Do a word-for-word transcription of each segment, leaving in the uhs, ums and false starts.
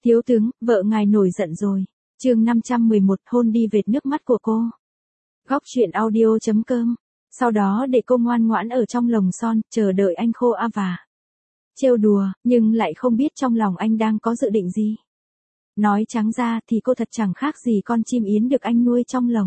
Thiếu tướng, vợ ngài nổi giận rồi. Chương năm trăm mười một, hôn đi vệt nước mắt của cô. Góc truyện audio chấm com. Sau đó để cô ngoan ngoãn ở trong lồng son, chờ đợi anh khô a vả. Trêu đùa, nhưng lại không biết trong lòng anh đang có dự định gì. Nói trắng ra thì cô thật chẳng khác gì con chim yến được anh nuôi trong lồng.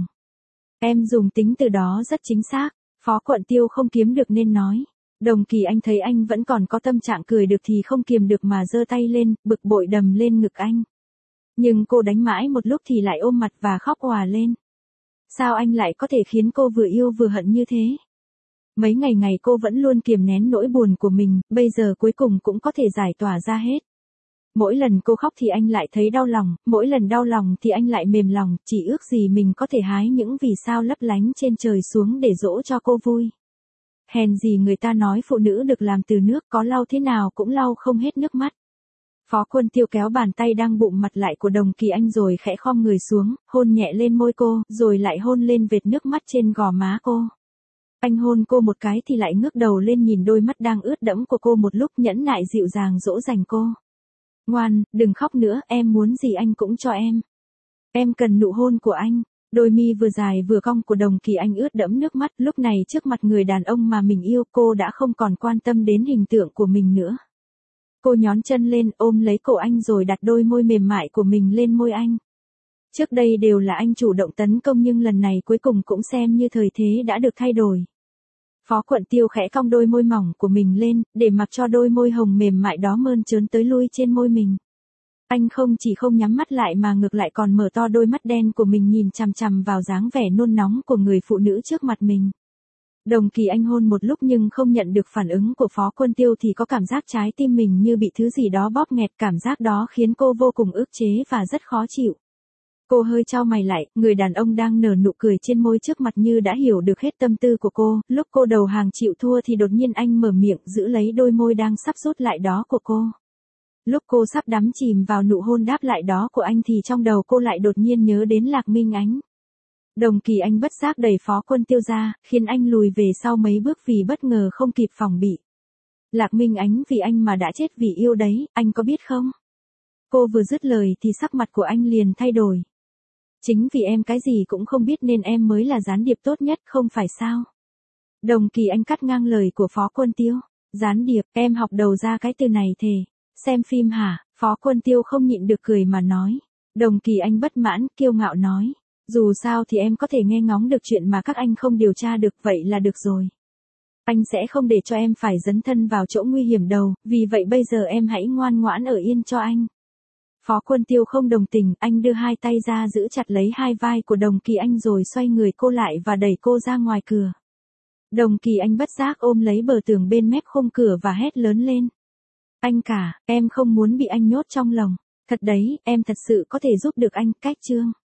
Em dùng tính từ đó rất chính xác, Phó Quận Tiêu không kiếm được nên nói. Đồng Kỳ Anh thấy anh vẫn còn có tâm trạng cười được thì không kiềm được mà giơ tay lên, bực bội đầm lên ngực anh. Nhưng cô đánh mãi một lúc thì lại ôm mặt và khóc òa lên. Sao anh lại có thể khiến cô vừa yêu vừa hận như thế? Mấy ngày ngày cô vẫn luôn kiềm nén nỗi buồn của mình, bây giờ cuối cùng cũng có thể giải tỏa ra hết. Mỗi lần cô khóc thì anh lại thấy đau lòng, mỗi lần đau lòng thì anh lại mềm lòng, chỉ ước gì mình có thể hái những vì sao lấp lánh trên trời xuống để dỗ cho cô vui. Hèn gì người ta nói phụ nữ được làm từ nước, có lau thế nào cũng lau không hết nước mắt. Phó Quân Tiêu kéo bàn tay đang bụng mặt lại của Đồng Kỳ Anh rồi khẽ khom người xuống, hôn nhẹ lên môi cô, rồi lại hôn lên vệt nước mắt trên gò má cô. Anh hôn cô một cái thì lại ngước đầu lên nhìn đôi mắt đang ướt đẫm của cô một lúc, nhẫn nại dịu dàng dỗ dành cô. Ngoan, đừng khóc nữa, em muốn gì anh cũng cho em. Em cần nụ hôn của anh. Đôi mi vừa dài vừa cong của Đồng Kỳ Anh ướt đẫm nước mắt, lúc này trước mặt người đàn ông mà mình yêu, cô đã không còn quan tâm đến hình tượng của mình nữa. Cô nhón chân lên ôm lấy cổ anh rồi đặt đôi môi mềm mại của mình lên môi anh. Trước đây đều là anh chủ động tấn công nhưng lần này cuối cùng cũng xem như thời thế đã được thay đổi. Phó Quận Tiêu khẽ cong đôi môi mỏng của mình lên, để mặc cho đôi môi hồng mềm mại đó mơn trớn tới lui trên môi mình. Anh không chỉ không nhắm mắt lại mà ngược lại còn mở to đôi mắt đen của mình nhìn chằm chằm vào dáng vẻ nôn nóng của người phụ nữ trước mặt mình. Đồng Kỳ Anh hôn một lúc nhưng không nhận được phản ứng của Phó Quân Tiêu thì có cảm giác trái tim mình như bị thứ gì đó bóp nghẹt, cảm giác đó khiến cô vô cùng ức chế và rất khó chịu. Cô hơi chau mày lại, người đàn ông đang nở nụ cười trên môi trước mặt như đã hiểu được hết tâm tư của cô, lúc cô đầu hàng chịu thua thì đột nhiên anh mở miệng giữ lấy đôi môi đang sắp rút lại đó của cô. Lúc cô sắp đắm chìm vào nụ hôn đáp lại đó của anh thì trong đầu cô lại đột nhiên nhớ đến Lạc Minh Ánh. Đồng Kỳ Anh bất giác đẩy Phó Quân Tiêu ra, khiến anh lùi về sau mấy bước vì bất ngờ không kịp phòng bị. Lạc Minh Ánh vì anh mà đã chết vì yêu đấy, anh có biết không? Cô vừa dứt lời thì sắc mặt của anh liền thay đổi. Chính vì em cái gì cũng không biết nên em mới là gián điệp tốt nhất, không phải sao? Đồng Kỳ Anh cắt ngang lời của Phó Quân Tiêu. Gián điệp, em học đầu ra cái từ này thề. Xem phim hả? Phó Quân Tiêu không nhịn được cười mà nói. Đồng Kỳ Anh bất mãn, kiêu ngạo nói. Dù sao thì em có thể nghe ngóng được chuyện mà các anh không điều tra được, vậy là được rồi. Anh sẽ không để cho em phải dấn thân vào chỗ nguy hiểm đâu, vì vậy bây giờ em hãy ngoan ngoãn ở yên cho anh. Phó Quân Tiêu không đồng tình, anh đưa hai tay ra giữ chặt lấy hai vai của Đồng Kỳ Anh rồi xoay người cô lại và đẩy cô ra ngoài cửa. Đồng Kỳ Anh bất giác ôm lấy bờ tường bên mép khung cửa và hét lớn lên. Anh cả, em không muốn bị anh nhốt trong lồng. Thật đấy, em thật sự có thể giúp được anh, cách chương.